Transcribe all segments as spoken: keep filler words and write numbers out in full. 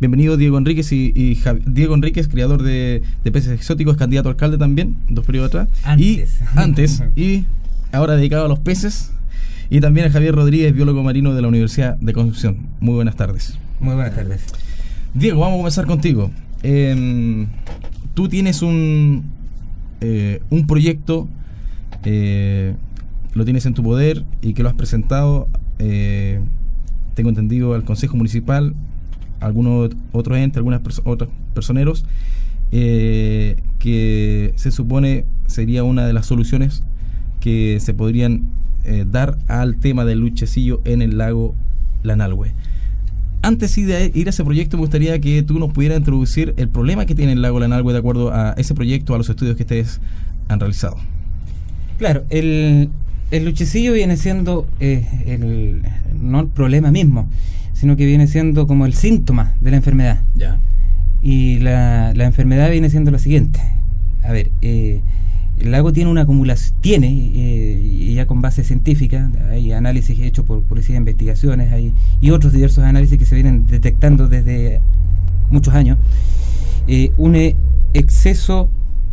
bienvenido Diego Enríquez y, y Javi, Diego Enríquez, criador de, de peces exóticos, candidato a alcalde también, dos periodos atrás. Antes. Y antes, y ahora dedicado a los peces. Y también a Javier Rodríguez, biólogo marino de la Universidad de Concepción. Muy buenas tardes. Muy buenas tardes. Diego, vamos a comenzar contigo. Eh, tú tienes un, eh, un proyecto, eh, lo tienes en tu poder y que lo has presentado, eh, tengo entendido, al Consejo Municipal, algunos otros entes, algunos perso- otros personeros, eh, que se supone sería una de las soluciones que se podrían eh, dar al tema del luchecillo en el lago Lanalhue. Antes sí de ir a ese proyecto, me gustaría que tú nos pudieras introducir el problema que tiene el lago Lanalhue de acuerdo a ese proyecto, a los estudios que ustedes han realizado. Claro, el, el luchecillo viene siendo eh, el, no el problema mismo, sino que viene siendo como el síntoma de la enfermedad. Ya. Y la, la enfermedad viene siendo lo siguiente. A ver, eh, el lago tiene una acumulación, tiene, eh, y ya con base científica, hay análisis hechos por policía de investigaciones, hay, y otros diversos análisis que se vienen detectando desde muchos años, eh, un exceso,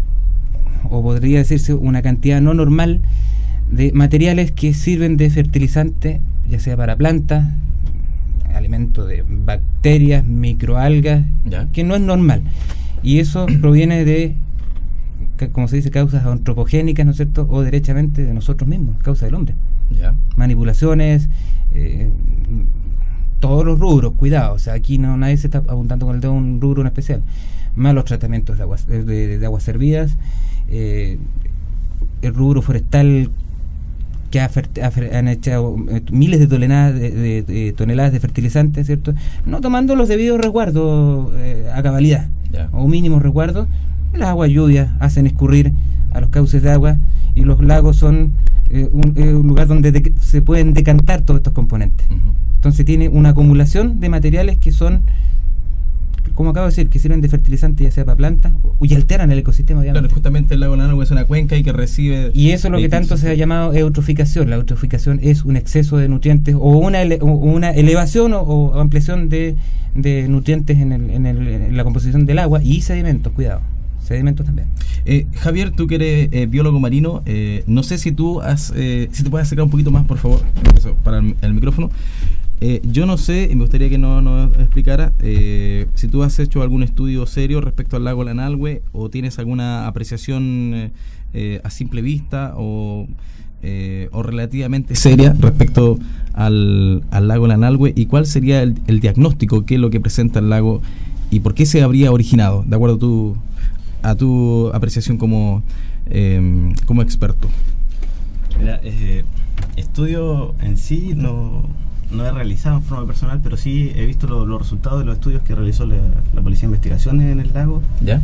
o podría decirse una cantidad no normal, de materiales que sirven de fertilizante, ya sea para plantas, alimento de bacterias, microalgas, ya, que no es normal. Y eso proviene de, como se dice, causas antropogénicas, ¿no es cierto?, o derechamente de nosotros mismos, causa del hombre. Ya. Manipulaciones, eh, todos los rubros, cuidado, o sea, aquí no nadie se está apuntando con el dedo a un rubro en especial. Malos tratamientos de aguas, de, de, de aguas servidas, eh, el rubro forestal que ha, ha, han echado eh, miles de toneladas de, de, de toneladas de fertilizantes, ¿cierto?, no tomando los debidos resguardos eh, a cabalidad, ya, o mínimos resguardos. Las aguas lluvias hacen escurrir a los cauces de agua y los lagos son eh, un, eh, un lugar donde de, se pueden decantar todos estos componentes. Uh-huh. Entonces tiene una acumulación de materiales que son, como acabo de decir, que sirven de fertilizante ya sea para plantas y alteran el ecosistema, obviamente. Claro, justamente el lago Lanalhue es una cuenca y que recibe... Y eso es lo que tanto se ha llamado eutroficación. La eutroficación es un exceso de nutrientes o una, ele, o una elevación o, o ampliación de, de nutrientes en, el, en, el, en la composición del agua y sedimentos, cuidado. Sedimentos también. Eh, Javier, tú que eres eh, biólogo marino, eh, no sé si tú has, eh, si te puedes acercar un poquito más, por favor, eso, para el, el micrófono. Eh, yo no sé, y me gustaría que nos no explicara eh, si tú has hecho algún estudio serio respecto al lago Lanalhue o tienes alguna apreciación eh, eh, a simple vista o, eh, o relativamente seria respecto al, al lago Lanalhue, y cuál sería el, el diagnóstico, qué es lo que presenta el lago y por qué se habría originado, de acuerdo a tu, a tu apreciación como, eh, como experto. Mira, eh, estudio en sí no, no he realizado en forma personal, pero sí he visto lo, los resultados de los estudios que realizó la, la Policía de Investigaciones en el lago. ¿Ya?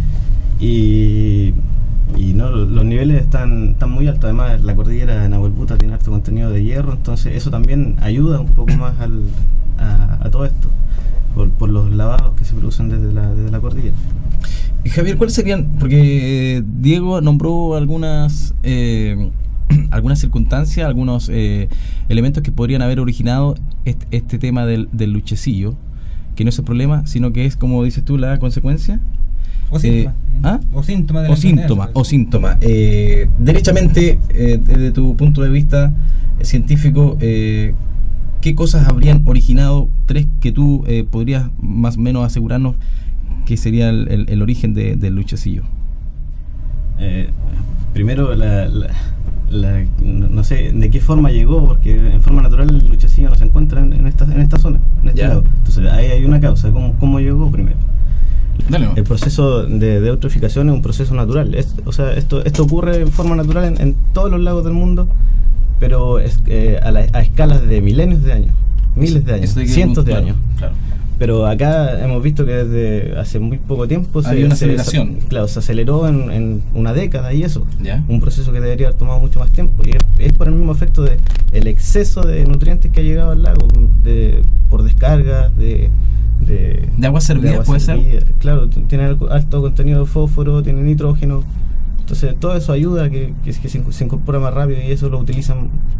Y, y no, los niveles están, están muy altos. Además, la cordillera de Nahuelbuta tiene alto contenido de hierro, entonces eso también ayuda un poco más al, a, a todo esto, por, por los lavados que se producen desde la, desde la cordillera. Y Javier, ¿cuáles serían? Porque eh, Diego nombró algunas eh, algunas circunstancias, algunos eh, elementos que podrían haber originado este, este tema del, del luchecillo, que no es el problema, sino que es, como dices tú, la consecuencia. O síntoma. Eh, ¿ah? O síntoma de la o síntoma, enfermedad. o síntoma. Eh, derechamente, eh, desde tu punto de vista eh, científico, eh, ¿qué cosas habrían originado, tres que tú eh, podrías más o menos asegurarnos que sería el, el, el origen de, del luchecillo? Eh, primero, la, la, la, no sé de qué forma llegó, porque en forma natural el luchecillo no se encuentra en, en, esta, en esta zona, en este Ya. lado. Entonces ahí hay una causa, ¿cómo, cómo llegó primero? Dale. El proceso de, de eutroficación es un proceso natural. Es, o sea, esto, esto ocurre en forma natural en, en todos los lagos del mundo, pero es, eh, a, la, a escalas de milenios de años, miles de años, cientos de claro, años. Claro. Pero acá hemos visto que desde hace muy poco tiempo hay se, una se, aceleración. se, claro, se aceleró en, en una década y eso. ¿Ya? Un proceso que debería haber tomado mucho más tiempo. Y es, es por el mismo efecto de el exceso de nutrientes que ha llegado al lago, de, por descargas, de, de, ¿De aguas servidas de agua puede servida. ser? Claro, tiene alto contenido de fósforo, tiene nitrógeno. Entonces todo eso ayuda a que, que, que se, se incorpore más rápido y eso lo utilizan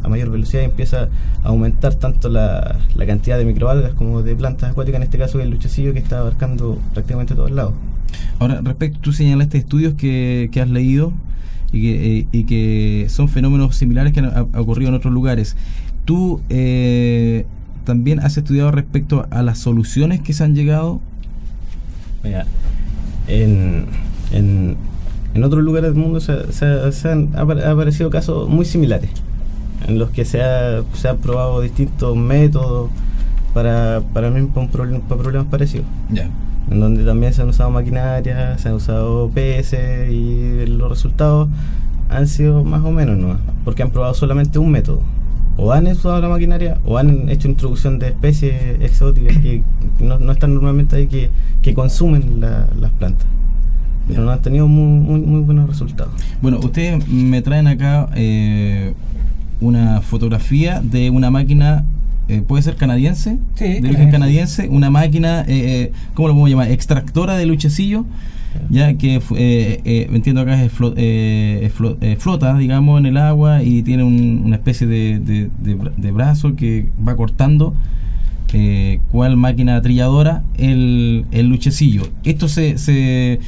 a mayor velocidad y empieza a aumentar tanto la, la cantidad de microalgas como de plantas acuáticas, en este caso el luchecillo, que está abarcando prácticamente todos lados. Ahora, respecto, tú señalaste estudios que, que has leído y que, eh, y que son fenómenos similares que han ha, ha ocurrido en otros lugares. ¿Tú eh, también has estudiado respecto a las soluciones que se han llegado? Mira, en, en, en otros lugares del mundo se, se, se han ha aparecido casos muy similares, en los que se ha, se han probado distintos métodos para, para, para, problem, para problemas parecidos. Ya. Yeah. En donde también se han usado maquinaria, se han usado P S y los resultados han sido más o menos nuevos, porque han probado solamente un método. O han usado la maquinaria o han hecho introducción de especies exóticas que no, no están normalmente ahí, que, que consumen la, las plantas. Pero no han tenido muy, muy, muy buenos resultados. Bueno, ustedes me traen acá eh, una fotografía de una máquina. Eh, ¿Puede ser canadiense? Sí, de origen canadiense, una máquina, eh, ¿cómo lo podemos llamar? Extractora de luchecillo, ya que eh, eh, entiendo acá es flo, eh, flo, eh, flota, digamos, en el agua y tiene un, una especie de, de, de, de brazo que va cortando, eh, cual máquina trilladora, el, el luchecillo. Esto se se,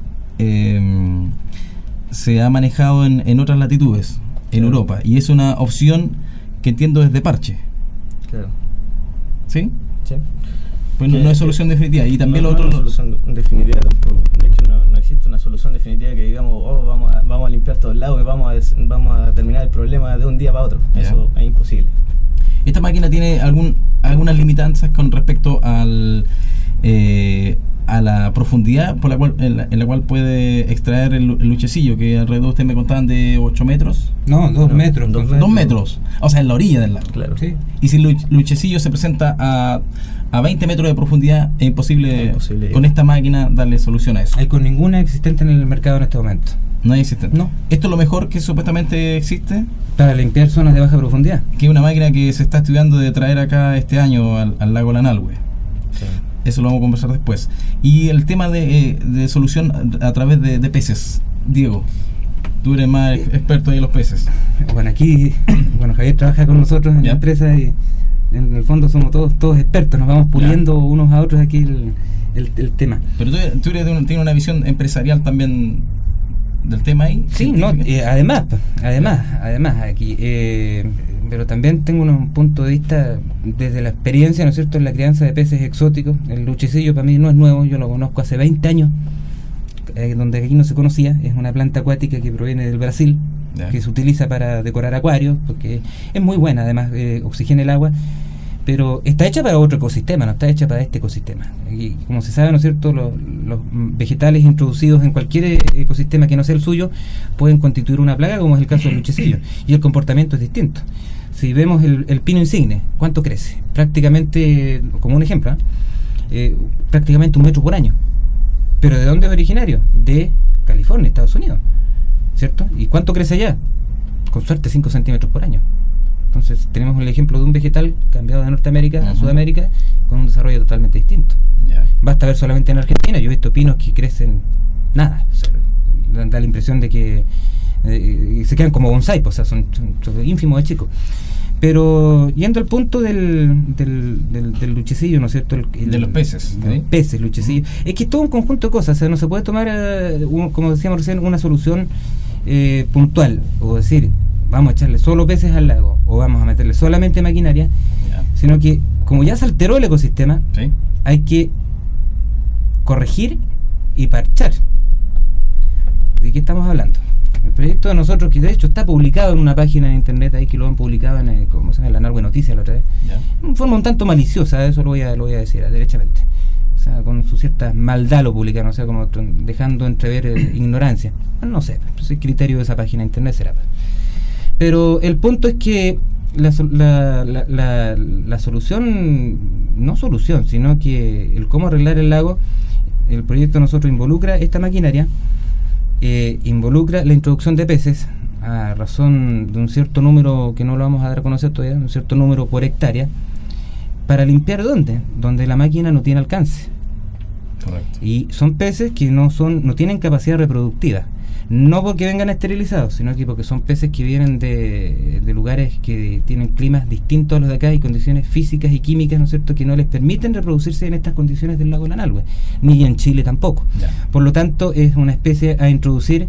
eh, se ha manejado en, en otras latitudes, en sí. Europa, y es una opción que entiendo es de parche. Claro. ¿Sí? Sí. Pues no, no es solución definitiva. Y también no, lo otro. No es solución definitiva tampoco. De hecho, no, no existe una solución definitiva que digamos, oh, vamos a, vamos a limpiar todo el lago y vamos a, des, vamos a terminar el problema de un día para otro. Ya. Eso es imposible. ¿Esta máquina tiene algún algunas limitanzas con respecto al eh, a la profundidad por la cual en la, en la cual puede extraer el, el luchecillo, que alrededor ustedes me contaban de ocho metros? No, dos no, metros. Dos metros. metros. O sea, en la orilla del lago. Claro. Sí. Y si el luchecillo se presenta a, a veinte metros de profundidad, es imposible, es imposible con esta máquina darle solución a eso. Hay con ninguna existente en el mercado en este momento. No hay existente. No. ¿Esto es lo mejor que supuestamente existe? Para limpiar zonas de baja profundidad. Que es una máquina que se está estudiando de traer acá este año al, al lago Lanalhue. Sí. Eso lo vamos a conversar después. Y el tema de, de solución a, a través de, de peces. Diego, tú eres más experto en los peces. Bueno, aquí, bueno, Javier trabaja con nosotros en ¿Ya? la empresa y en el fondo somos todos todos expertos, nos vamos puliendo ¿Ya? unos a otros aquí el, el, el tema. Pero tú, tú eres de un, tienes una visión empresarial también del tema ahí. Sí, no, eh, además, además, además aquí, eh, pero también tengo un punto de vista desde la experiencia, ¿no es cierto?, en la crianza de peces exóticos. El luchecillo para mí no es nuevo, yo lo conozco hace veinte años, eh, donde aquí no se conocía. Es una planta acuática que proviene del Brasil, yeah. que se utiliza para decorar acuarios, porque es muy buena, además eh, oxigena el agua, pero está hecha para otro ecosistema, no está hecha para este ecosistema. Y como se sabe, ¿no es cierto?, los, los vegetales introducidos en cualquier ecosistema que no sea el suyo pueden constituir una plaga, como es el caso del luchecillo, y el comportamiento es distinto. Si vemos el, el pino insigne, ¿cuánto crece? Prácticamente, como un ejemplo, ¿eh? Eh, prácticamente un metro por año. ¿Pero de dónde es originario? De California, Estados Unidos, ¿cierto? ¿Y cuánto crece allá? Con suerte cinco centímetros por año. Entonces tenemos el ejemplo de un vegetal cambiado de Norteamérica uh-huh. a Sudamérica con un desarrollo totalmente distinto. Yeah. Basta ver solamente en Argentina, yo he visto pinos que crecen nada, o sea, da, da la impresión de que eh, se quedan como bonsai, pues, o sea, son, son, son ínfimos de chicos. Pero yendo al punto del, del, del, del luchecillo, ¿no es cierto? El, el, de los peces. De los peces, luchecillo. Uh-huh. Es que es todo un conjunto de cosas, o sea, no se puede tomar, uh, un, como decíamos recién, una solución eh, puntual, o decir, vamos a echarle solo peces al lago o vamos a meterle solamente maquinaria, yeah. sino que como ya se alteró el ecosistema, ¿sí? hay que corregir y parchar. ¿De qué estamos hablando? El proyecto de nosotros, que de hecho está publicado en una página de internet ahí, que lo han publicado en el, como se llama, en la Lanalhue Noticias la otra vez, yeah. en forma un tanto maliciosa, eso lo voy a, lo voy a decir derechamente, o sea, con su cierta maldad lo publicaron, o sea, como dejando entrever eh, ignorancia, no sé, pues el criterio de esa página de internet será. Pero el punto es que la, la, la, la, la solución, no solución, sino que el cómo arreglar el lago, el proyecto de nosotros involucra esta maquinaria, eh, involucra la introducción de peces a razón de un cierto número que no lo vamos a dar a conocer todavía, un cierto número por hectárea, para limpiar ¿dónde? Donde la máquina no tiene alcance. Correcto. Y son peces que no son no tienen capacidad reproductiva. No porque vengan esterilizados, sino que porque son peces que vienen de, de lugares que tienen climas distintos a los de acá y condiciones físicas y químicas, ¿no es cierto?, que no les permiten reproducirse en estas condiciones del lago Lanalhue, ni en Chile tampoco. Ya. Por lo tanto, es una especie a introducir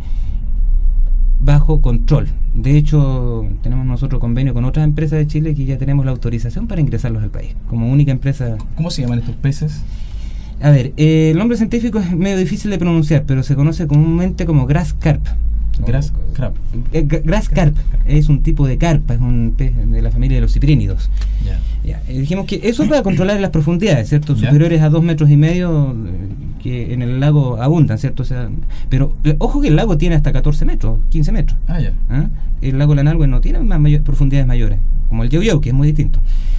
bajo control. De hecho, tenemos nosotros convenio con otras empresas de Chile que ya tenemos la autorización para ingresarlos al país, como única empresa. ¿Cómo se llaman estos peces? A ver, eh, el nombre científico es medio difícil de pronunciar, pero se conoce comúnmente como grass carp. Grass carp. Eh, grass carp es un tipo de carpa, es un pez de la familia de los ciprínidos. Yeah. Ya, eh, dijimos que eso es para controlar las profundidades, ¿cierto? Yeah. Superiores a dos metros y medio eh, que en el lago abundan, ¿cierto? O sea, pero eh, ojo que el lago tiene hasta catorce metros, quince metros. Ah, ya. ¿Ah? El lago Lanalhue no tiene más mayor, profundidades mayores, como el Yeu Yeu, que es muy distinto.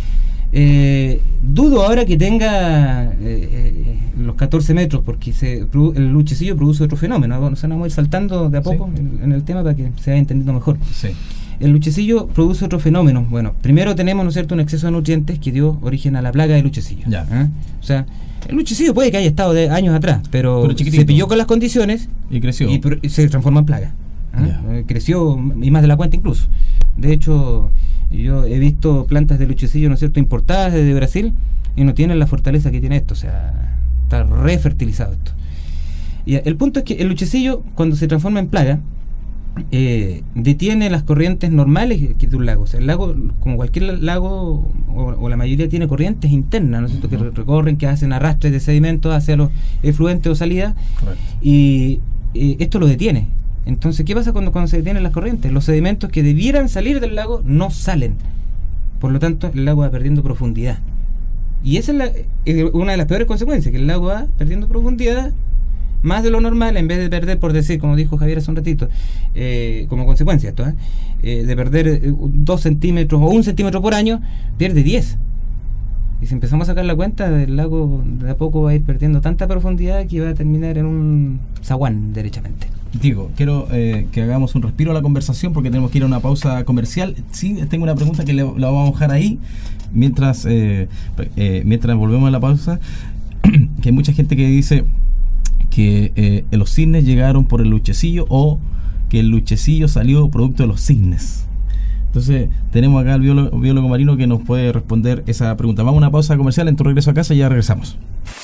Eh, dudo ahora que tenga eh, eh, los catorce metros, porque se, el luchecillo produce otro fenómeno. Bueno, o sea, nos vamos a ir saltando de a poco sí. en, en el tema para que se vaya entendiendo mejor. Sí. El luchecillo produce otro fenómeno. Bueno, primero tenemos, ¿no es cierto?, un exceso de nutrientes que dio origen a la plaga de luchecillo. Ya. ¿Eh? O sea, el luchecillo puede que haya estado de años atrás, pero, pero se pilló con las condiciones y creció y, y se transformó en plaga. ¿Eh? Eh, creció y más de la cuenta incluso. De hecho, yo he visto plantas de luchecillo, ¿no es cierto?, importadas desde Brasil y no tienen la fortaleza que tiene esto. O sea, está refertilizado esto. Y el punto es que el luchecillo, cuando se transforma en plaga, eh, detiene las corrientes normales que de un lago. O sea, el lago, como cualquier lago, o, o la mayoría, tiene corrientes internas, ¿no es cierto?, uh-huh. que recorren, que hacen arrastres de sedimentos hacia los efluentes o salidas. Correcto. Y eh, esto lo detiene. Entonces, ¿qué pasa cuando, cuando se detienen las corrientes? Los sedimentos que debieran salir del lago no salen. Por lo tanto, el lago va perdiendo profundidad. Y esa es, la, es una de las peores consecuencias, que el lago va perdiendo profundidad más de lo normal, en vez de perder, por decir, como dijo Javier hace un ratito, eh, como consecuencia esto, ¿eh? Eh, de perder eh, dos centímetros o un centímetro por año, pierde diez. Y si empezamos a sacar la cuenta, el lago de a poco va a ir perdiendo tanta profundidad que va a terminar en un zaguán, derechamente. Diego, quiero eh, que hagamos un respiro a la conversación porque tenemos que ir a una pausa comercial. Sí, tengo una pregunta que le, la vamos a dejar ahí mientras, eh, eh, mientras volvemos a la pausa. Que hay mucha gente que dice que eh, los cisnes llegaron por el luchecillo o que el luchecillo salió producto de los cisnes. Entonces tenemos acá al biólogo, biólogo marino que nos puede responder esa pregunta. Vamos a una pausa comercial, en tu regreso a casa y ya regresamos.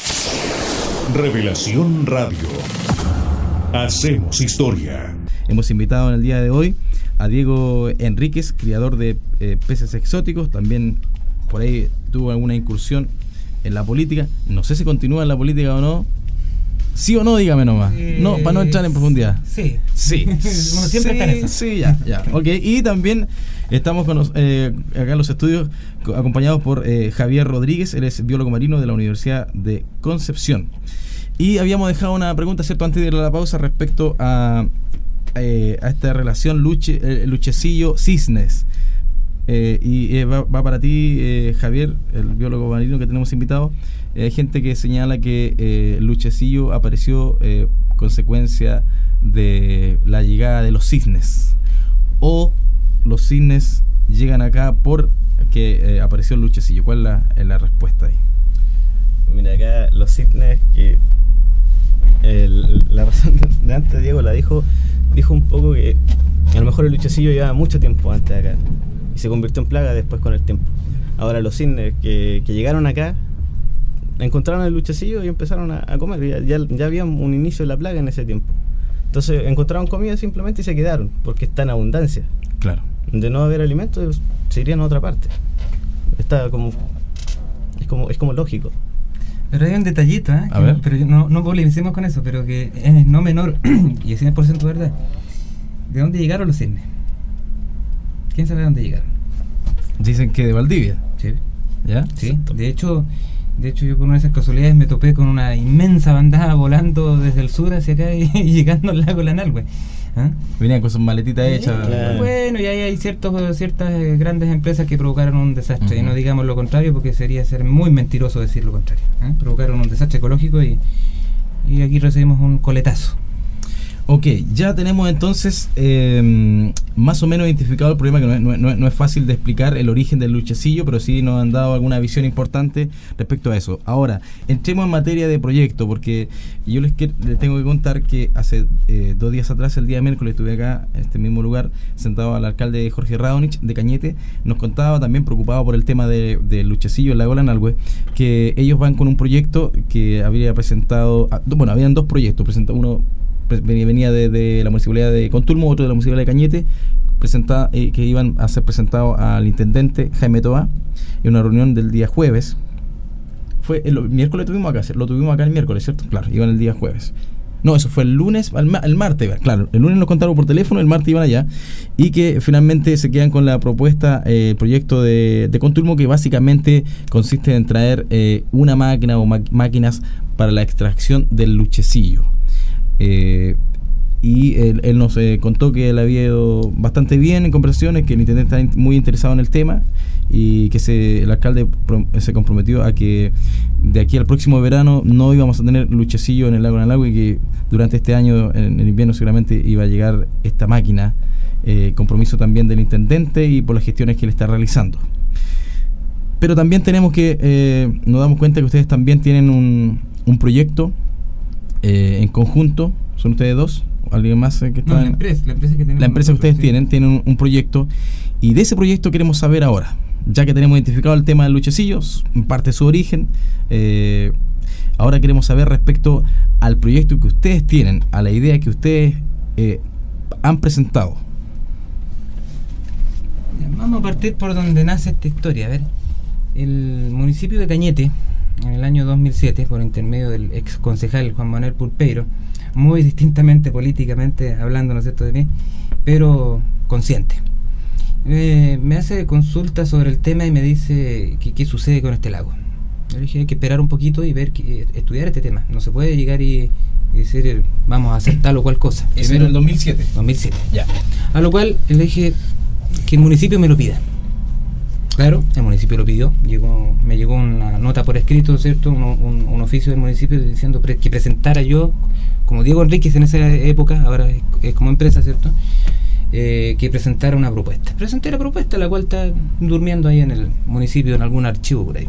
Revelación Radio. Hacemos historia. Hemos invitado en el día de hoy a Diego Enríquez, criador de eh, peces exóticos. También por ahí tuvo alguna incursión en la política. No sé si continúa en la política o no. ¿Sí o no? Dígame nomás. Eh, no, para no entrar en profundidad. Sí. Sí. Uno siempre sí, está en eso. Sí, ya, ya. Ok, y también estamos con los, eh, acá en los estudios acompañados por eh, Javier Rodríguez. Él es biólogo marino de la Universidad de Concepción. Y habíamos dejado una pregunta, ¿cierto?, antes de ir a la pausa respecto a, eh, a esta relación luche, eh, luchecillo-cisnes. Eh, y eh, va, va para ti, eh, Javier, el biólogo marino que tenemos invitado. Hay eh, gente que señala que eh, el luchecillo apareció eh, consecuencia de la llegada de los cisnes, o los cisnes llegan acá por que eh, apareció el luchecillo. ¿Cuál es la, es la respuesta ahí? Mira, acá los cisnes, que el, la razón de antes Diego la dijo, dijo un poco que a lo mejor el luchecillo llevaba mucho tiempo antes de acá y se convirtió en plaga después con el tiempo. Ahora los cisnes que, que llegaron acá encontraron el luchecillo y empezaron a, a comer. Ya, ya, ya había un inicio de la plaga en ese tiempo. Entonces encontraron comida simplemente y se quedaron, porque está en abundancia. Claro. De no haber alimentos, se irían a otra parte. Está como es como es como lógico. Pero hay un detallito, ¿eh? A ver. Pero no, no polemicemos con eso, pero que es no menor y es cien por ciento verdad. ¿De dónde llegaron los cisnes? ¿Quién sabe de dónde llegaron? Dicen que de Valdivia. Sí. ¿Ya? Sí. Exacto. De hecho, de hecho yo por una de esas casualidades me topé con una inmensa bandada volando desde el sur hacia acá y, y llegando al lago Lanalhue. ¿Ah? Venían con sus maletitas sí, hechas. Claro. Bueno, y ahí hay ciertos, ciertas grandes empresas que provocaron un desastre. Uh-huh. Y no digamos lo contrario, porque sería ser muy mentiroso decir lo contrario. ¿eh? Provocaron un desastre ecológico y, y aquí recibimos un coletazo. Ok, ya tenemos entonces eh, más o menos identificado el problema, que no es, no, es, no es fácil de explicar el origen del luchecillo, pero sí nos han dado alguna visión importante respecto a eso. Ahora, entremos en materia de proyecto, porque yo les, que, les tengo que contar que hace eh, dos días atrás, el día miércoles, estuve acá, en este mismo lugar, sentado al alcalde Jorge Raonich de Cañete. Nos contaba, también preocupado por el tema de, de luchecillo en la Golanalhue, que ellos van con un proyecto que había presentado, bueno, habían dos proyectos, presentado uno venía de, de la municipalidad de Contulmo, otro de la municipalidad de Cañete, presenta, eh, que iban a ser presentados al intendente Jaime Toá en una reunión del día jueves. Fue el, el miércoles tuvimos acá, lo tuvimos acá el miércoles, ¿cierto? Claro, iban el día jueves. No, eso fue el lunes, el, el martes, claro, el lunes nos contaron por teléfono, el martes iban allá, y que finalmente se quedan con la propuesta, eh, el proyecto de, de Contulmo, que básicamente consiste en traer eh, una máquina o ma- máquinas para la extracción del luchecillo. Eh, y él, él nos eh, contó que él había ido bastante bien en conversaciones, que el intendente está muy interesado en el tema y que se, el alcalde pro, se comprometió a que de aquí al próximo verano no íbamos a tener luchecillo en el lago Golanalhue, y que durante este año, en el invierno, seguramente iba a llegar esta máquina. Eh, compromiso también del intendente y por las gestiones que él está realizando. Pero también tenemos que, eh, nos damos cuenta que ustedes también tienen un, un proyecto Eh, en conjunto. ¿Son ustedes dos? ¿Alguien más eh, que está? No, en... la empresa, la empresa que tenemos. La empresa que ustedes sí. tienen, tienen un, un proyecto, y de ese proyecto queremos saber ahora, ya que tenemos identificado el tema del luchecillo, en parte de su origen. Eh, ahora queremos saber respecto al proyecto que ustedes tienen, a la idea que ustedes eh, han presentado. Vamos a partir por donde nace esta historia. A ver, el municipio de Cañete, en el año dos mil siete, por intermedio del ex concejal Juan Manuel Pulpeiro, muy distintamente políticamente hablando, ¿no es cierto?, de mí, pero consciente, eh, me hace consulta sobre el tema y me dice que, qué sucede con este lago. Yo le dije, hay que esperar un poquito y ver, que, estudiar este tema. No se puede llegar y, y decir, vamos a hacer tal o cual cosa. ¿Eso en el dos mil siete? dos mil siete. Ya. A lo cual le dije que el municipio me lo pida. Claro, el municipio lo pidió, llegó, me llegó una nota por escrito, ¿cierto? Un, un, un oficio del municipio diciendo pre- que presentara yo, como Diego Enríquez en esa época, ahora es, es como empresa, ¿cierto? Eh, que presentara una propuesta. Presenté la propuesta, la cual está durmiendo ahí en el municipio, en algún archivo por ahí.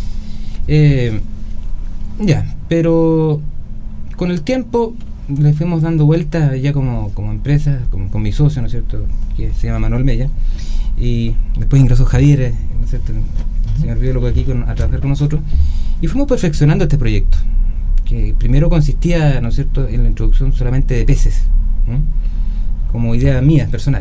Eh, ya, pero con el tiempo le fuimos dando vuelta ya como, como empresa, como, con mi socio, ¿no es cierto?, que se llama Manuel Mella. Y después ingresó Javier, ¿no es cierto?, el señor biólogo aquí con, a trabajar con nosotros, y fuimos perfeccionando este proyecto, que primero consistía, ¿no es cierto?, en la introducción solamente de peces, ¿no?, como idea mía, personal.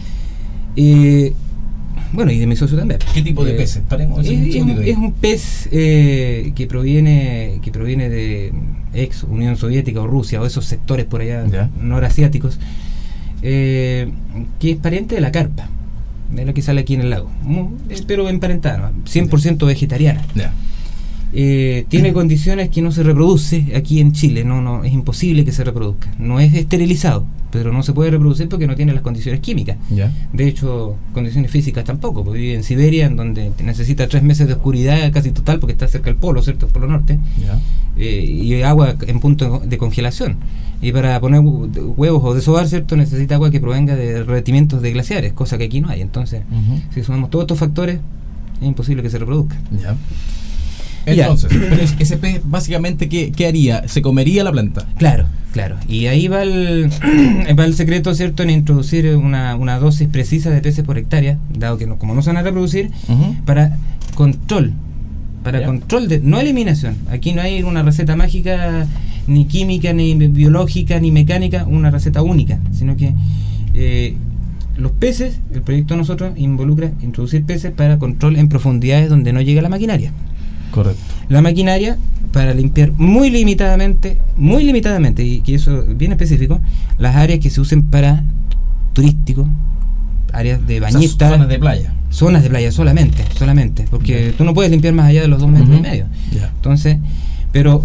Y bueno, y de mi socio también. ¿Qué tipo de eh, peces? Paremos, es, un es, un, es un pez eh, que proviene que proviene de ex Unión Soviética o Rusia, o esos sectores por allá, ¿ya?, norasiáticos, eh, que es pariente de la carpa, de la que sale aquí en el lago, pero emparentada, cien por ciento vegetariana. Yeah. Eh, tiene mm. condiciones que no se reproduce aquí en Chile, no, no, es imposible que se reproduzca. No es esterilizado, pero no se puede reproducir porque no tiene las condiciones químicas. Yeah. De hecho, condiciones físicas tampoco, porque vive en Siberia, en donde necesita tres meses de oscuridad casi total, porque está cerca del polo, ¿cierto?, el polo norte, yeah. eh, y agua en punto de congelación. Y para poner huevos o desovar, ¿cierto?, necesita agua que provenga de derretimientos de glaciares, cosa que aquí no hay. Entonces, uh-huh. si sumamos todos estos factores, es imposible que se reproduzca. Ya. Entonces, pero ese pez básicamente, ¿qué, ¿qué haría? ¿Se comería la planta? Claro, claro. Y ahí va el, va el secreto, ¿cierto?, en introducir una, una dosis precisa de peces por hectárea, dado que no, como no se van a reproducir, uh-huh. para control. Para ¿Ya? control de, no eliminación. Aquí no hay una receta mágica, ni química, ni biológica, ni mecánica, una receta única, sino que eh, los peces, el proyecto de nosotros involucra introducir peces para control en profundidades donde no llega la maquinaria. Correcto. La maquinaria para limpiar muy limitadamente, muy limitadamente, y que eso es bien específico, las áreas que se usen para turístico, áreas de bañistas, zonas de playa. Zonas de playa solamente, solamente, porque yeah. tú no puedes limpiar más allá de los dos metros uh-huh. y medio. Yeah. Entonces, pero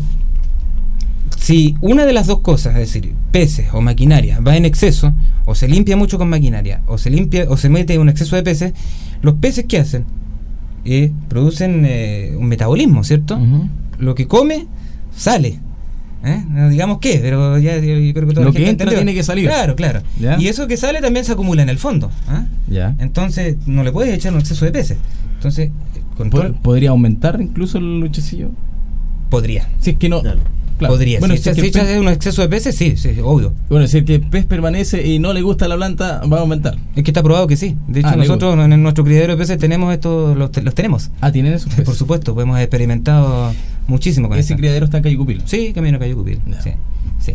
si una de las dos cosas, es decir, peces o maquinaria, va en exceso, o se limpia mucho con maquinaria, o se limpia, o se mete un exceso de peces, los peces, ¿qué hacen? Eh, producen eh, un metabolismo, ¿cierto? Uh-huh. Lo que come, sale. ¿eh? No digamos qué, pero ya yo creo que todo lo que entra tiene que salir. Claro, claro. ¿Ya? Y eso que sale también se acumula en el fondo. ¿eh? Ya. Entonces no le puedes echar un exceso de peces. Entonces, control. ¿Podría aumentar incluso el luchecillo? Podría. Si es que no. Claro. Claro. Podría. Bueno, si, si, si echas un exceso de peces, sí, sí, obvio. Bueno, si el que el pez permanece y no le gusta la planta, va a aumentar. Es que está probado que sí. De hecho, ah, nosotros en, en nuestro criadero de peces tenemos estos, los, los tenemos. Ah, ¿tienen esos peces? Por supuesto, pues hemos experimentado muchísimo con ¿Ese esto. criadero está en Cayucupil? Sí, camino a Cayucupil. No. Sí, sí.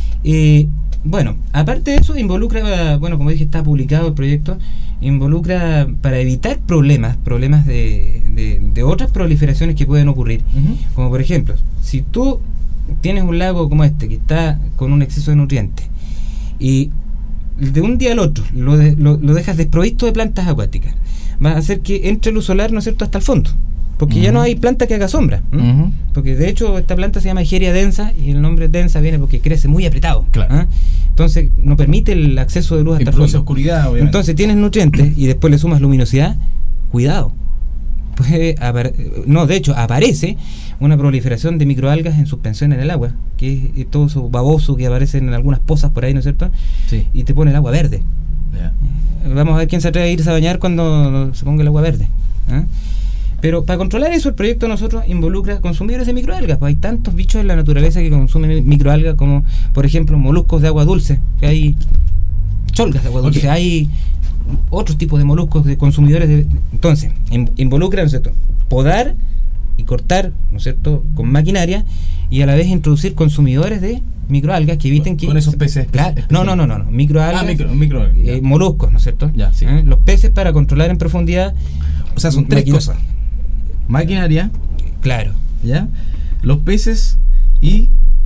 Y bueno, aparte de eso, involucra, bueno, como dije, está publicado el proyecto, involucra para evitar problemas, problemas de, de, de otras proliferaciones que pueden ocurrir. Uh-huh. Como por ejemplo, si tú tienes un lago como este que está con un exceso de nutrientes y de un día al otro lo, de, lo, lo dejas desprovisto de plantas acuáticas, va a hacer que entre luz solar, ¿no es cierto?, hasta el fondo, porque uh-huh. ya no hay planta que haga sombra. Uh-huh. Porque de hecho esta planta se llama Egeria densa y el nombre densa viene porque crece muy apretado. Claro. ¿eh? Entonces no permite el acceso de luz hasta el fondo. Oscuridad, obviamente. Entonces tienes nutrientes y después le sumas luminosidad, cuidado. Pues, no, de hecho aparece una proliferación de microalgas en suspensión en el agua, que es todo eso baboso que aparece en algunas pozas por ahí, ¿no es cierto? Sí. Y te pone el agua verde. Yeah. Vamos a ver quién se atreve a irse a bañar cuando se ponga el agua verde. ¿eh? Pero para controlar eso, el proyecto de nosotros involucra consumidores de microalgas. Pues hay tantos bichos en la naturaleza que consumen microalgas, como por ejemplo moluscos de agua dulce, que hay cholgas de agua dulce, okay. Hay otros tipos de moluscos de consumidores de, entonces in, involucra, ¿no es cierto?, podar y cortar, ¿no es cierto?, con maquinaria, y a la vez introducir consumidores de microalgas que eviten que con esos peces la, no no no no, no microalgas, ah, micro, micro, eh, moluscos, ¿no es cierto? Ya, sí. ¿Eh? Los peces para controlar en profundidad, o sea, son tres cosas: maquinaria, claro, ya, los peces y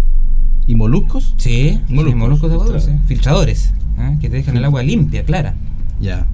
y moluscos. Sí, moluscos, sí, moluscos de agua dulce, filtradores, ¿eh? que te dejan sí. el agua limpia, clara. Ya.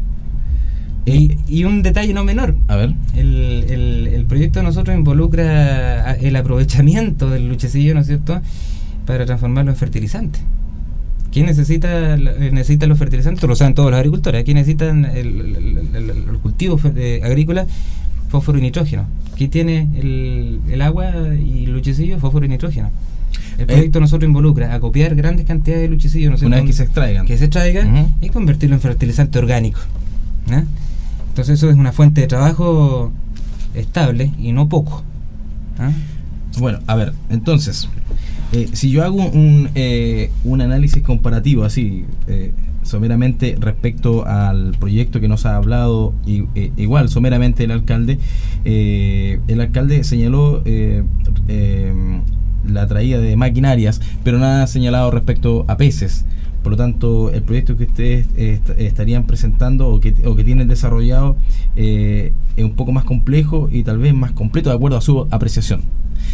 Y, y un detalle no menor. A ver. El, el, el proyecto de nosotros involucra el aprovechamiento del luchecillo, ¿no es cierto?, para transformarlo en fertilizante. ¿Quién necesita, necesita los fertilizantes? Lo saben todos los agricultores. ¿Quién necesitan el, el, el, el cultivo agrícola? Fósforo y nitrógeno. ¿Qué tiene el, el agua y el luchecillo? Fósforo y nitrógeno. El proyecto eh, nosotros involucra acopiar grandes cantidades de luchecillos, ¿no sé, una vez que se extraigan, que se extraigan uh-huh. y convertirlo en fertilizante orgánico. ¿eh? Entonces eso es una fuente de trabajo estable y no poco. ¿eh? Bueno, a ver, entonces, eh, si yo hago un, eh, un análisis comparativo así, eh, someramente respecto al proyecto que nos ha hablado, y, eh, igual someramente el alcalde, eh, el alcalde señaló eh, eh, la traída de maquinarias, pero nada señalado respecto a peces. Por lo tanto, el proyecto que ustedes eh, est- estarían presentando o que, o que tienen desarrollado eh, es un poco más complejo y tal vez más completo de acuerdo a su apreciación.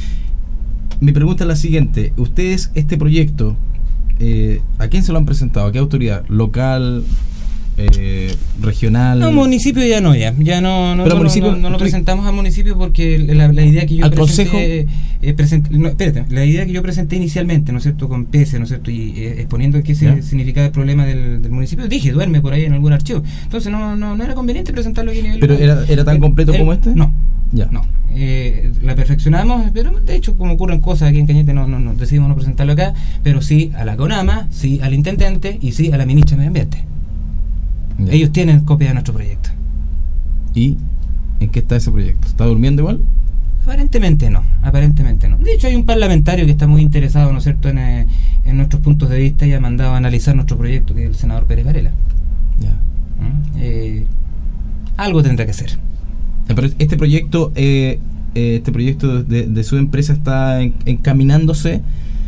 Mi pregunta es la siguiente: ustedes, este proyecto, eh, ¿a quién se lo han presentado? ¿A qué autoridad? ¿Local? Eh, regional. No, municipio ya no, ya, ya no, no, pero no, municipio, no, no lo presentamos al municipio porque la, la idea que yo ¿al presenté, consejo? Eh, presenté, no, espérate, la idea que yo presenté inicialmente, ¿no es cierto?, con P S, ¿no es cierto?, y eh, exponiendo qué se significaba el problema del, del municipio, dije, duerme por ahí en algún archivo. Entonces no, no, no era conveniente presentarlo aquí a nivel. ¿Pero era, era tan el, completo el, como este? No. Ya. No. Eh, la perfeccionamos, pero de hecho, como ocurren cosas aquí en Cañete, no, no, no decidimos no presentarlo acá, pero sí a la CONAMA, sí al intendente y sí a la ministra de Medio Ambiente. Ya. Ellos tienen copia de nuestro proyecto. ¿Y en qué está ese proyecto? ¿Está durmiendo igual? Aparentemente no, aparentemente no. De hecho hay un parlamentario que está muy interesado, ¿no es cierto?, en, eh, en nuestros puntos de vista y ha mandado a analizar nuestro proyecto, que es el senador Pérez Varela. Ya. ¿Mm? Eh, algo tendrá que hacer. Pero este proyecto, eh, eh, este proyecto de, de su empresa está en, encaminándose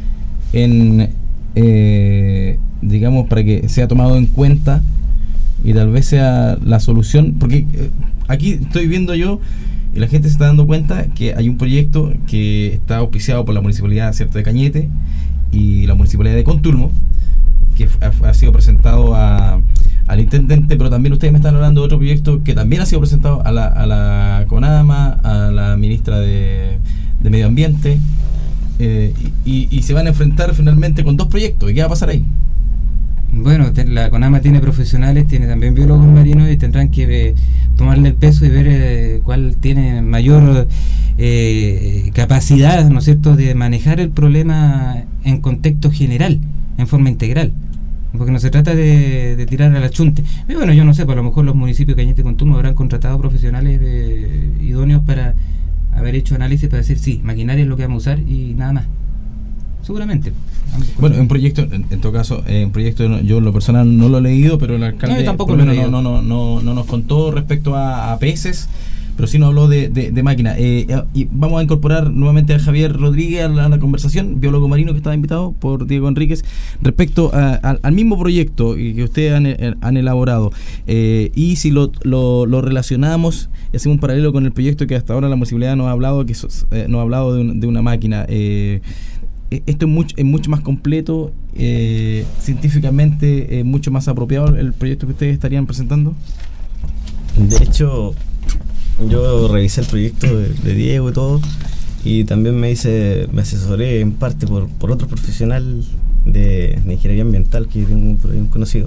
en, eh, digamos, para que sea tomado en cuenta y tal vez sea la solución, porque eh, aquí estoy viendo yo y la gente se está dando cuenta que hay un proyecto que está auspiciado por la municipalidad, ¿cierto?, de Cañete y la municipalidad de Contulmo, que ha, ha sido presentado a, al intendente, pero también ustedes me están hablando de otro proyecto que también ha sido presentado a la, a la CONAMA, a la ministra de, de Medio Ambiente, eh, y, y se van a enfrentar finalmente con dos proyectos. ¿Y qué va a pasar ahí? Bueno, te, la CONAMA tiene profesionales, tiene también biólogos marinos y tendrán que eh, tomarle el peso y ver eh, cuál tiene mayor eh, capacidad, ¿no es cierto?, de manejar el problema en contexto general, en forma integral. Porque no se trata de, de tirar a la chunte. Y bueno, yo no sé, pues a lo mejor los municipios de Cañete y Contulmo habrán contratado profesionales eh, idóneos para haber hecho análisis para decir, sí, maquinaria es lo que vamos a usar y nada más. Seguramente. Bueno, en proyecto, en, en todo caso, en proyecto yo en lo personal no lo he leído, pero el alcalde no, tampoco no, lo he leído. no, no, no, no nos contó respecto a, a peces, pero sí nos habló de, de, de máquina. Eh, y vamos a incorporar nuevamente a Javier Rodríguez a la, a la conversación, biólogo marino que estaba invitado por Diego Enríquez, respecto a, a, al mismo proyecto que ustedes han, han elaborado. Eh, y si lo, lo, lo relacionamos y hacemos un paralelo con el proyecto que hasta ahora la municipalidad nos ha hablado, que eh, nos ha hablado de, un, de una máquina. Eh, esto es mucho, es mucho más completo, eh, científicamente eh, mucho más apropiado el proyecto que ustedes estarían presentando. De hecho, yo revisé el proyecto de, de Diego y todo, y también me hice, me asesoré en parte por, por otro profesional de, de ingeniería ambiental que tengo un, un conocido.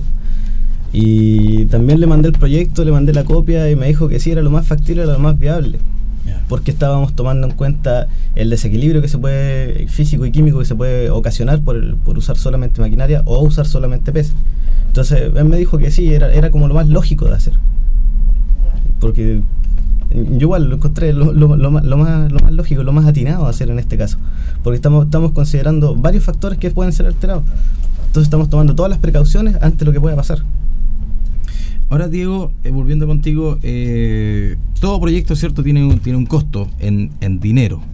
Y también le mandé el proyecto, le mandé la copia y me dijo que sí, era lo más factible, era lo más viable. Porque estábamos tomando en cuenta el desequilibrio que se puede, físico y químico que se puede ocasionar por, el, por usar solamente maquinaria o usar solamente peces. Entonces él me dijo que sí, era, era como lo más lógico de hacer. Porque yo igual lo encontré lo, lo, lo, más, lo, más, lo más lógico, lo más atinado a hacer en este caso. Porque estamos, estamos considerando varios factores que pueden ser alterados. Entonces estamos tomando todas las precauciones ante lo que pueda pasar. Ahora, Diego, eh, volviendo contigo, eh, todo proyecto, ¿cierto?, tiene un, tiene un costo en, en dinero.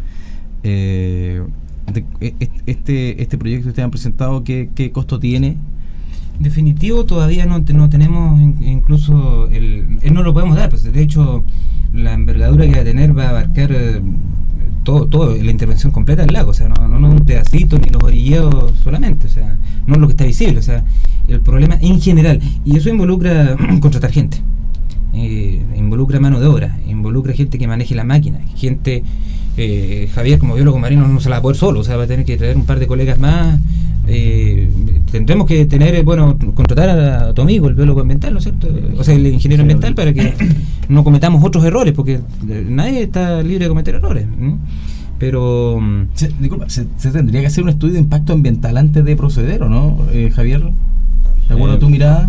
Eh, de, este, este proyecto que ustedes han presentado, ¿qué, qué costo tiene? Definitivo todavía no, no tenemos incluso, el, el no lo podemos dar, pues de hecho la envergadura que va a tener va a abarcar eh, todo, todo, la intervención completa del lago, o sea, no, no, no un pedacito ni los orilleos solamente, o sea, no es lo que está visible, o sea, el problema en general, y eso involucra contratar gente, eh, involucra mano de obra, involucra gente que maneje la máquina, gente, eh, Javier como biólogo marino no se la va a poder solo, o sea, va a tener que traer un par de colegas más, eh, tendremos que tener, bueno, contratar a tu amigo, el biólogo ambiental, ¿no es cierto? O sea, el ingeniero ambiental, para que no cometamos otros errores, porque nadie está libre de cometer errores, ¿no? Pero se, disculpa, se, se tendría que hacer un estudio de impacto ambiental antes de proceder, ¿o no, eh, Javier? ¿De acuerdo eh, a tu mirada?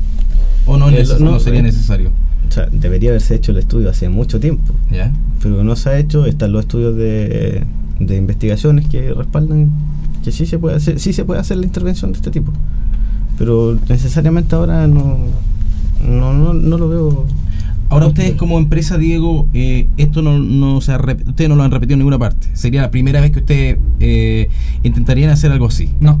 ¿O no, neces- no, no sería eh, necesario? O sea, debería haberse hecho el estudio hace mucho tiempo, ¿ya? Pero no se ha hecho. Están los estudios de, de investigaciones que respaldan que sí se puede hacer, sí se puede hacer la intervención de este tipo, pero necesariamente ahora no no, no, no lo veo. Ahora ustedes como empresa, Diego, eh, esto no, no se ha rep- ustedes no lo han repetido en ninguna parte. ¿Sería la primera vez que ustedes eh, intentarían hacer algo así? No.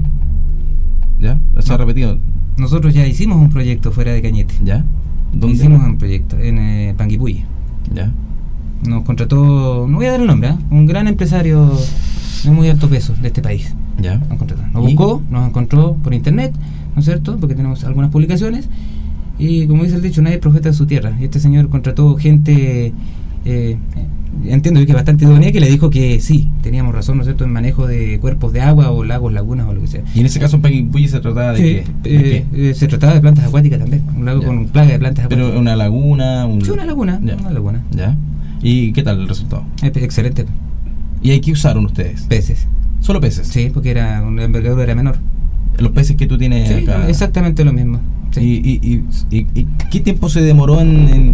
¿Ya? ¿Se no. ha repetido? Nosotros ya hicimos un proyecto fuera de Cañete. ¿Ya? ¿Dónde? Hicimos un proyecto en eh, Panguipulli. ¿Ya? Nos contrató, no voy a dar el nombre, ¿eh? un gran empresario de muy alto peso de este país. ¿Ya? Nos contrató. Nos buscó, nos encontró por internet, ¿no es cierto? Porque tenemos algunas publicaciones. Y como dice el dicho, nadie es profeta de su tierra. Y este señor contrató gente, eh, entiendo yo que bastante idónea, que le dijo que sí, teníamos razón, ¿no es cierto?, en manejo de cuerpos de agua o lagos, lagunas o lo que sea. Y en ese caso en Panguipulli se trataba de, sí, qué? ¿De eh, qué? Eh, se trataba de plantas acuáticas también, un lago ya. con plaga de plantas acuáticas. Pero una laguna, un... sí, una laguna, ya. una laguna. ¿Ya? ¿Y qué tal el resultado? Eh, excelente. ¿Y ahí qué usaron ustedes? Peces. ¿Solo peces? Sí, porque era una envergadura era menor. Los peces que tú tienes sí, acá. Exactamente lo mismo. Sí. ¿Y, y, y, y, y qué tiempo se demoró en, en,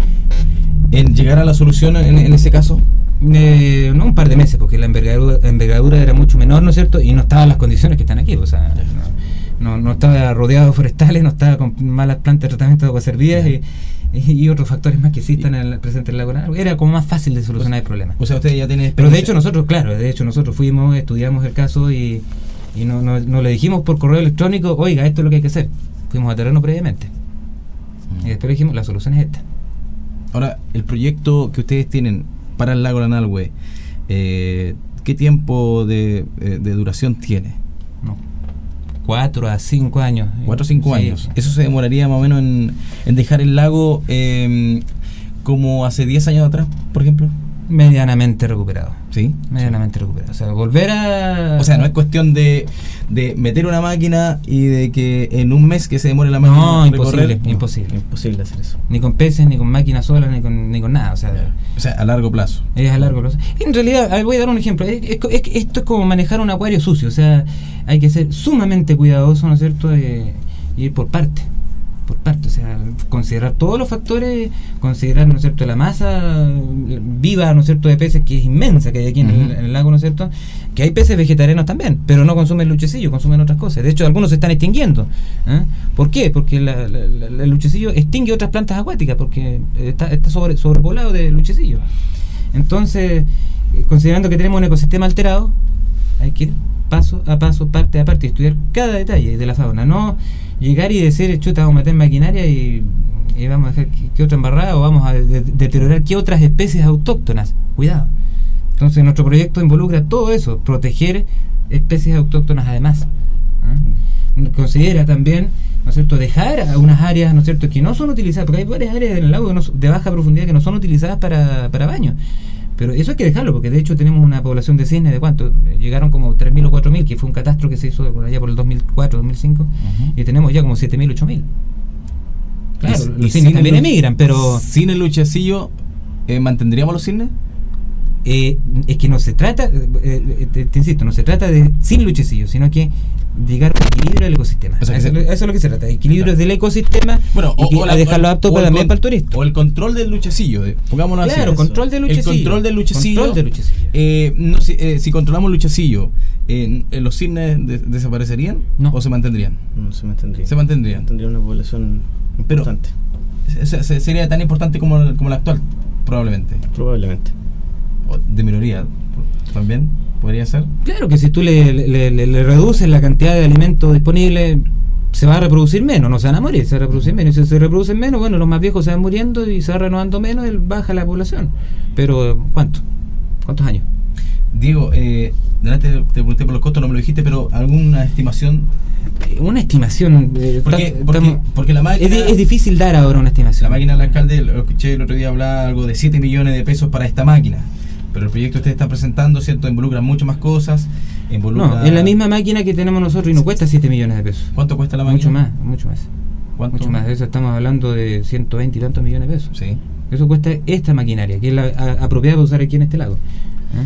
en llegar a la solución en, en ese caso? Eh, no, un par de meses, porque la envergadura, envergadura era mucho menor, ¿no es cierto? Y no estaban las condiciones que están aquí, o sea, no, no, no estaba rodeado de forestales, no estaba con malas plantas de tratamiento de aguas servidas y, y, y otros factores más que sí están en el presente del lago. Era como más fácil de solucionar o, el problema. O sea, ustedes ya tienen Pero de hecho nosotros, claro, de hecho nosotros fuimos, estudiamos el caso y, y no, no, no le dijimos por correo electrónico, oiga, esto es lo que hay que hacer. Fuimos a terreno previamente. Mm. Y después dijimos, la solución es esta. Ahora, el proyecto que ustedes tienen para el lago Lanalhue, eh, ¿qué tiempo de, eh, de duración tiene? No. Cuatro a cinco años. Cuatro a cinco sí. años. ¿Eso se demoraría más o menos en, en dejar el lago eh, como hace diez años atrás, por ejemplo? Medianamente recuperado. ¿Sí? Medianamente recuperado. O sea, volver a... O sea, no es cuestión de, de meter una máquina y de que en un mes que se demore la máquina No, en imposible, recorrer, no, imposible. Imposible hacer eso. Ni con peces, ni con máquinas solas, ni con, ni con nada. O sea, o sea, a largo plazo. es a largo plazo. En realidad, a ver, voy a dar un ejemplo. Es, es, es, esto es como manejar un acuario sucio. O sea, hay que ser sumamente cuidadoso, ¿no es cierto?, de ir por parte. por parte, o sea, considerar todos los factores, considerar, ¿no es cierto?, la masa viva, ¿no es cierto?, de peces, que es inmensa, que hay aquí en, uh-huh. el, en el lago, ¿no es cierto?, que hay peces vegetarianos también, pero no consumen luchecillo, consumen otras cosas. De hecho, algunos se están extinguiendo. ¿eh? ¿Por qué? Porque la, la, la, el luchecillo extingue otras plantas acuáticas, porque está, está sobre, sobrepoblado de luchecillo. Entonces, considerando que tenemos un ecosistema alterado, hay que ir paso a paso, parte a parte, y estudiar cada detalle de la fauna, no llegar y decir, chuta, vamos a meter maquinaria y, y vamos a dejar que, que otra embarrada, o vamos a de, deteriorar que otras especies autóctonas. Cuidado. Entonces nuestro proyecto involucra todo eso, proteger especies autóctonas además. ¿eh? Considera también, ¿no es cierto?, dejar a unas áreas, ¿no es cierto?, que no son utilizadas, porque hay varias áreas del lago no, de baja profundidad que no son utilizadas para, para baño. Pero eso hay que dejarlo, porque de hecho tenemos una población de cisnes de cuánto, llegaron como tres mil o cuatro mil, que fue un catastro que se hizo por allá por el dos mil cuatro, dos mil cinco, uh-huh. y tenemos ya como siete mil, ocho mil. Claro, y, los y cisnes también emigran, pero... ¿Sin el luchecillo eh, mantendríamos los cisnes? Eh, es que no se trata, eh, eh, te, te insisto, no se trata de sin luchecillo, sino que llegar a un equilibrio del ecosistema. O sea, eso, se, eso es lo que se trata, equilibrio claro. del ecosistema, bueno, y o, o la, dejarlo apto para, con, para el turista. O el control del luchecillo, de, pongámoslo claro, así. Claro, control del luchecillo. El control del luchecillo. Control del luchecillo. Eh, no, si, eh, si controlamos el luchecillo, eh, ¿los cisnes de, desaparecerían no. o se mantendrían? No, se mantendrían. Se mantendrían. Tendría una población importante. Pero, se, se, ¿sería tan importante como, como la actual? Probablemente. Probablemente. O de minoría también podría ser. Claro que si tú le, le, le, le reduces la cantidad de alimento disponible, se va a reproducir menos, no se van a morir, se va a reproducir menos. Y si se reproducen menos, bueno, los más viejos se van muriendo y se va renovando menos, y baja la población. Pero, ¿cuánto? ¿Cuántos años? Diego, eh, delante te pregunté por los costos, no me lo dijiste, pero ¿alguna estimación? Una estimación. Eh, porque, porque, porque la máquina. Es, es difícil dar ahora una estimación. La máquina del alcalde, lo escuché el otro día hablar algo de siete millones de pesos para esta máquina. Pero el proyecto que ustedes están presentando, ¿cierto?, involucra mucho más cosas. Involucra... No, es la misma máquina que tenemos nosotros y no cuesta siete millones de pesos. ¿Cuánto cuesta la máquina? Mucho más, mucho más. ¿Cuánto? Mucho más. De eso estamos hablando de ciento veinte y tantos millones de pesos. Sí. Eso cuesta esta maquinaria, que es la a, apropiada para usar aquí en este lago. ¿Eh?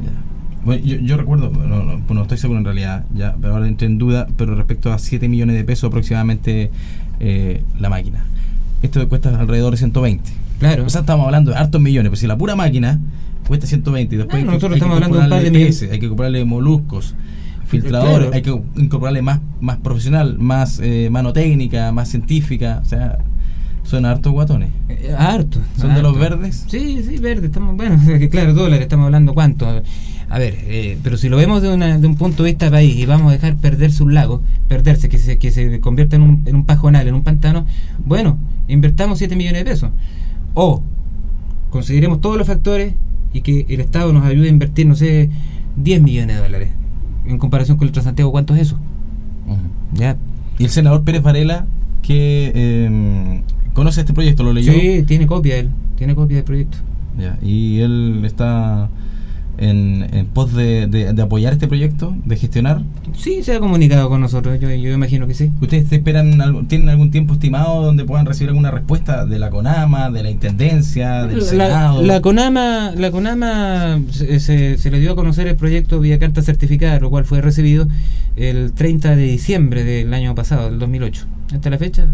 Ya. Bueno, yo, yo recuerdo, no, no, no estoy seguro en realidad, ya, pero ahora entré en duda, pero respecto a siete millones de pesos aproximadamente eh, la máquina. Esto cuesta alrededor de ciento veinte. Claro. O sea, estamos hablando de hartos millones, pero si la pura máquina cuesta ciento veinte y después ah, hay nosotros que, estamos hay que hablando de un par de peces, millones. hay que incorporarle moluscos, filtradores, claro. Hay que incorporarle más, más profesional, más eh, mano técnica, más científica, o sea, son hartos guatones. Eh, harto. ¿Son harto. de los verdes? Sí, sí, verdes, estamos, bueno, claro, dólares, estamos hablando cuánto. A ver, eh, pero si lo vemos de, una, de un punto de vista país y vamos a dejar perderse un lago, perderse, que se, que se convierta en un, en un pajonal, en un pantano, bueno, invertamos siete millones de pesos. O consideremos todos los factores y que el Estado nos ayude a invertir, no sé, diez millones de dólares. En comparación con el Transantiago, ¿cuánto es eso? Uh-huh. Ya. Y el senador Pérez Varela, que eh, conoce este proyecto, ¿lo leyó? Sí, tiene copia él, tiene copia del proyecto. Ya. Y él está en, en pos de, de, de apoyar este proyecto, de gestionar. Sí, se ha comunicado con nosotros, yo, yo imagino que sí. ¿Ustedes esperan algo, tienen algún tiempo estimado donde puedan recibir alguna respuesta de la CONAMA, de la Intendencia, del la, Senado? La CONAMA, la CONAMA se, se, se le dio a conocer el proyecto vía carta certificada, lo cual fue recibido el treinta de diciembre del año pasado, del dos mil ocho. Hasta la fecha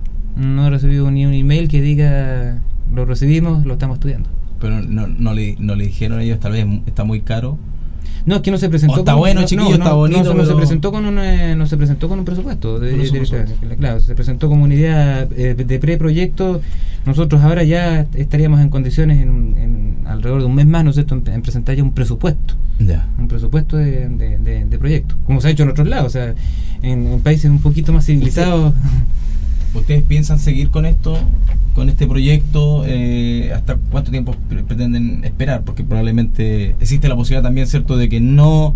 no he recibido ni un email que diga lo recibimos, lo estamos estudiando. Pero no, no, le, no le dijeron a ellos, tal vez está muy caro. No, es que no se presentó. O está con, bueno, no, chiquillo, no, está no, bonito. No, pero... no se presentó con un, eh, no se presentó con un presupuesto. De, de, de, claro, se presentó como una idea eh, de preproyecto. Nosotros ahora ya estaríamos en condiciones, en, en alrededor de un mes más, ¿no es cierto?, en, en presentar ya un presupuesto. Ya. Un presupuesto de, de, de, de proyecto. Como se ha hecho en otros lados, o sea, en, en países un poquito más civilizados. ¿Ustedes piensan seguir con esto, con este proyecto? Eh, ¿Hasta cuánto tiempo pretenden esperar? Porque probablemente existe la posibilidad también, ¿cierto?, de que no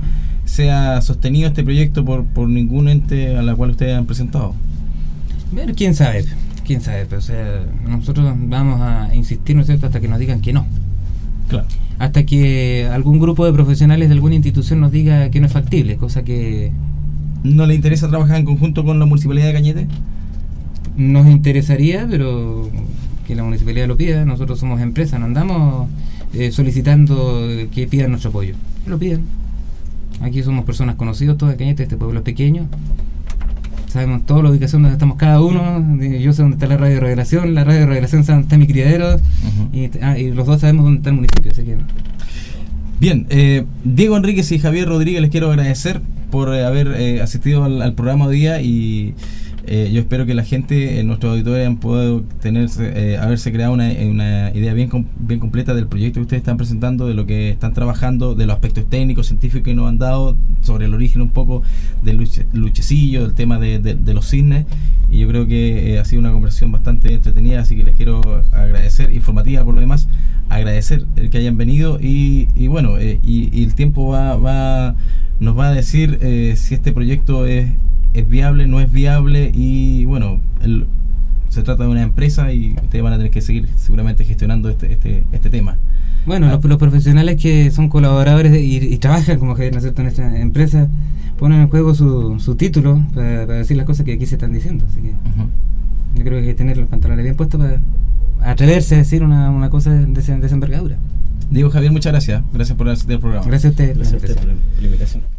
sea sostenido este proyecto por, por ningún ente a la cual ustedes han presentado. Bueno, quién sabe, quién sabe, pero o sea, nosotros vamos a insistir, ¿no es cierto?, hasta que nos digan que no. Claro. Hasta que algún grupo de profesionales de alguna institución nos diga que no es factible, cosa que ¿No le interesa trabajar en conjunto con la Municipalidad de Cañete? Nos interesaría, pero que la municipalidad lo pida. Nosotros somos empresa, no andamos eh, solicitando que pidan nuestro apoyo. Que lo pidan. Aquí somos personas conocidas, todos de Cañete, este pueblo es pequeño. Sabemos toda la ubicación donde estamos cada uno. Yo sé dónde está la radio de Revelación, la radio de Revelación sabe dónde está mi criadero, uh-huh. y, ah, y los dos sabemos dónde está el municipio. Así que... Bien, eh, Diego Enríquez y Javier Rodríguez, les quiero agradecer por eh, haber eh, asistido al, al programa hoy día, y eh, yo espero que la gente en nuestro auditorio hayan podido tenerse, eh, haberse creado una, una idea bien, com- bien completa del proyecto que ustedes están presentando, de lo que están trabajando, de los aspectos técnicos, científicos que nos han dado, sobre el origen un poco del luche, luchecillo, del tema de, de, de los cisnes, y yo creo que eh, ha sido una conversación bastante entretenida, así que les quiero agradecer, informativa por lo demás, agradecer el que hayan venido, y, y bueno, eh, y, y el tiempo va, va nos va a decir eh, si este proyecto es, es viable, no es viable, y bueno, el, se trata de una empresa y ustedes van a tener que seguir seguramente gestionando este este, este tema. Bueno, ah. los, los profesionales que son colaboradores de, y, y trabajan como Javier, ¿no es cierto?, en esta empresa, ponen en juego su, su título para, para decir las cosas que aquí se están diciendo, así que uh-huh. yo creo que hay que tener los pantalones bien puestos para atreverse a decir una, una cosa de, de esa envergadura. Diego, Javier, muchas gracias. Gracias por asistir al programa. Gracias a usted. Gracias a usted por la invitación.